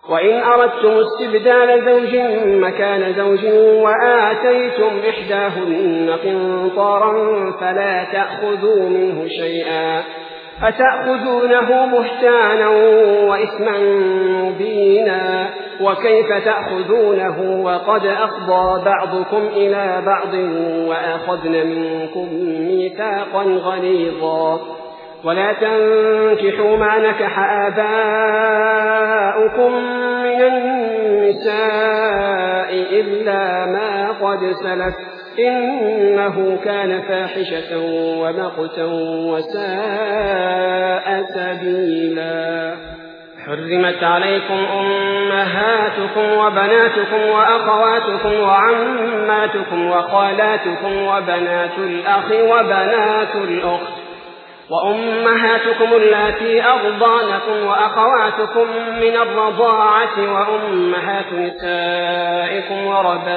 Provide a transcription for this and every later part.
وإن أردتم استبدال زوج مكان زوج وآتيتم إحداهن قنطارا فلا تأخذوا منه شيئا أتأخذونه بهتانا وإثما مبينا وكيف تأخذونه وقد أفضى بعضكم إلى بعض وأخذن منكم ميثاقا غليظا ولا تنكحوا ما نكح آباؤكم من النساء إلا ما قد سلف إنه كان فاحشة ومقتا وساء سبيلا. حرمت عليكم أمهاتكم وبناتكم وأخواتكم وعماتكم وخالاتكم وبنات الأخ وبنات الأخت وأمهاتكم اللاتي أرضانكم وأخواتكم من الرضاعة وأمهات نسائكم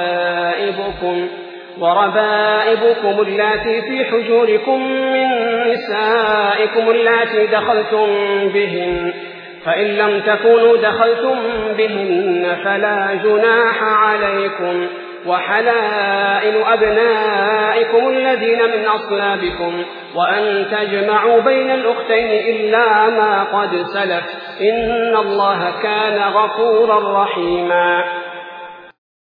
وربائبكم اللاتي في حجوركم من نسائكم اللاتي دخلتم بهن فإن لم تكونوا دخلتم بهن فلا جناح عليكم وحلائل أبنائكم الذين من أصلابكم وأن تجمعوا بين الأختين إلا ما قد سلف إن الله كان غفورا رحيما.